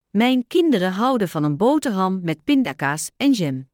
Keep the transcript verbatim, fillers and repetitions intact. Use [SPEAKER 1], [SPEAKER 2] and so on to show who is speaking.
[SPEAKER 1] Mijn kinderen houden van een boterham met pindakaas en jam.